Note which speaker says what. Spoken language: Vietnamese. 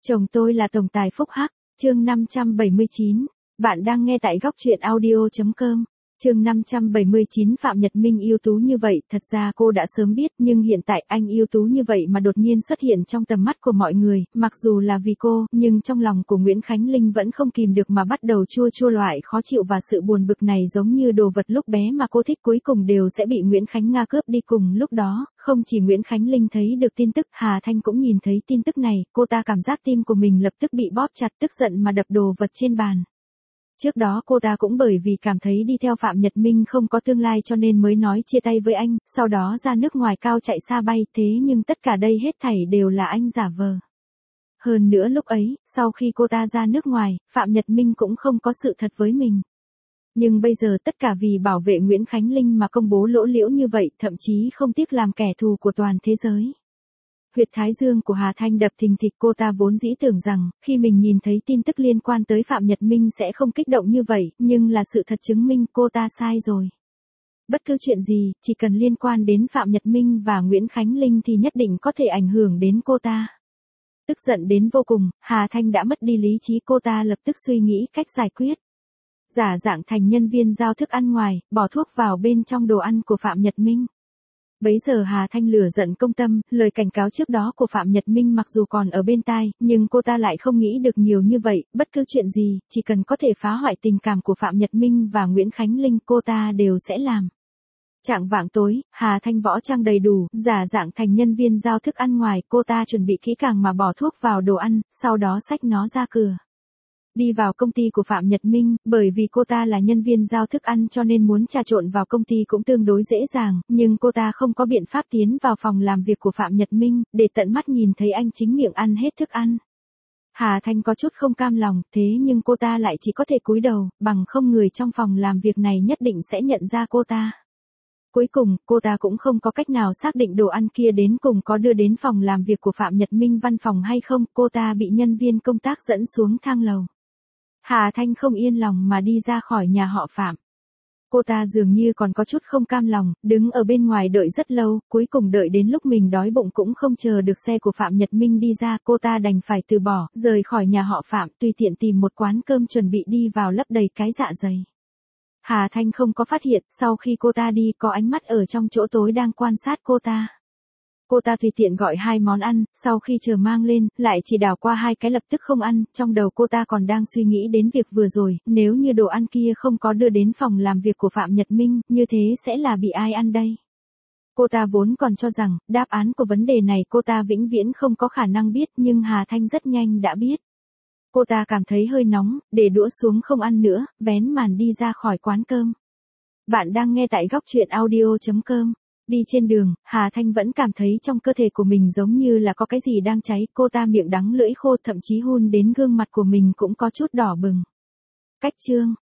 Speaker 1: Chồng tôi là tổng tài phúc hắc, chương 579. Bạn đang nghe tại góc truyện audio.com. Chương 579. Phạm Nhật Minh ưu tú như vậy, thật ra cô đã sớm biết, nhưng hiện tại anh ưu tú như vậy mà đột nhiên xuất hiện trong tầm mắt của mọi người, mặc dù là vì cô, nhưng trong lòng của Nguyễn Khánh Linh vẫn không kìm được mà bắt đầu chua chua, loại khó chịu và sự buồn bực này giống như đồ vật lúc bé mà cô thích cuối cùng đều sẽ bị Nguyễn Khánh Nga cướp đi. Cùng lúc đó, không chỉ Nguyễn Khánh Linh thấy được tin tức, Hà Thanh cũng nhìn thấy tin tức này, cô ta cảm giác tim của mình lập tức bị bóp chặt, tức giận mà đập đồ vật trên bàn. Trước đó cô ta cũng bởi vì cảm thấy đi theo Phạm Nhật Minh không có tương lai cho nên mới nói chia tay với anh, sau đó ra nước ngoài cao chạy xa bay, thế nhưng tất cả đây hết thảy đều là anh giả vờ. Hơn nữa lúc ấy, sau khi cô ta ra nước ngoài, Phạm Nhật Minh cũng không có sự thật với mình. Nhưng bây giờ tất cả vì bảo vệ Nguyễn Khánh Linh mà công bố lỗ liễu như vậy, thậm chí không tiếc làm kẻ thù của toàn thế giới. Huyệt thái dương của Hà Thanh đập thình thịch, cô ta vốn dĩ tưởng rằng, khi mình nhìn thấy tin tức liên quan tới Phạm Nhật Minh sẽ không kích động như vậy, nhưng là sự thật chứng minh cô ta sai rồi. Bất cứ chuyện gì, chỉ cần liên quan đến Phạm Nhật Minh và Nguyễn Khánh Linh thì nhất định có thể ảnh hưởng đến cô ta. Tức giận đến vô cùng, Hà Thanh đã mất đi lý trí, cô ta lập tức suy nghĩ cách giải quyết. Giả dạng thành nhân viên giao thức ăn ngoài, bỏ thuốc vào bên trong đồ ăn của Phạm Nhật Minh. Bấy giờ Hà Thanh lửa giận công tâm, lời cảnh cáo trước đó của Phạm Nhật Minh mặc dù còn ở bên tai, nhưng cô ta lại không nghĩ được nhiều như vậy, bất cứ chuyện gì, chỉ cần có thể phá hoại tình cảm của Phạm Nhật Minh và Nguyễn Khánh Linh cô ta đều sẽ làm. Chạng vạng tối, Hà Thanh võ trang đầy đủ, giả dạng thành nhân viên giao thức ăn ngoài, cô ta chuẩn bị kỹ càng mà bỏ thuốc vào đồ ăn, sau đó xách nó ra cửa. Đi vào công ty của Phạm Nhật Minh, bởi vì cô ta là nhân viên giao thức ăn cho nên muốn trà trộn vào công ty cũng tương đối dễ dàng, nhưng cô ta không có biện pháp tiến vào phòng làm việc của Phạm Nhật Minh, để tận mắt nhìn thấy anh chính miệng ăn hết thức ăn. Hà Thanh có chút không cam lòng, thế nhưng cô ta lại chỉ có thể cúi đầu, bằng không người trong phòng làm việc này nhất định sẽ nhận ra cô ta. Cuối cùng, cô ta cũng không có cách nào xác định đồ ăn kia đến cùng có đưa đến phòng làm việc của Phạm Nhật Minh văn phòng hay không, cô ta bị nhân viên công tác dẫn xuống thang lầu. Hà Thanh không yên lòng mà đi ra khỏi nhà họ Phạm. Cô ta dường như còn có chút không cam lòng, đứng ở bên ngoài đợi rất lâu, cuối cùng đợi đến lúc mình đói bụng cũng không chờ được xe của Phạm Nhật Minh đi ra, cô ta đành phải từ bỏ, rời khỏi nhà họ Phạm, tùy tiện tìm một quán cơm chuẩn bị đi vào lấp đầy cái dạ dày. Hà Thanh không có phát hiện, sau khi cô ta đi có ánh mắt ở trong chỗ tối đang quan sát cô ta. Cô ta tùy tiện gọi 2 món ăn, sau khi chờ mang lên, lại chỉ đảo qua 2 cái lập tức không ăn, trong đầu cô ta còn đang suy nghĩ đến việc vừa rồi, nếu như đồ ăn kia không có đưa đến phòng làm việc của Phạm Nhật Minh, như thế sẽ là bị ai ăn đây? Cô ta vốn còn cho rằng, đáp án của vấn đề này cô ta vĩnh viễn không có khả năng biết, nhưng Hà Thanh rất nhanh đã biết. Cô ta cảm thấy hơi nóng, để đũa xuống không ăn nữa, vén màn đi ra khỏi quán cơm. Bạn đang nghe tại góc truyện audio.com. Đi trên đường, Hà Thanh vẫn cảm thấy trong cơ thể của mình giống như là có cái gì đang cháy, cô ta miệng đắng lưỡi khô, thậm chí hun đến gương mặt của mình cũng có chút đỏ bừng. Cách chương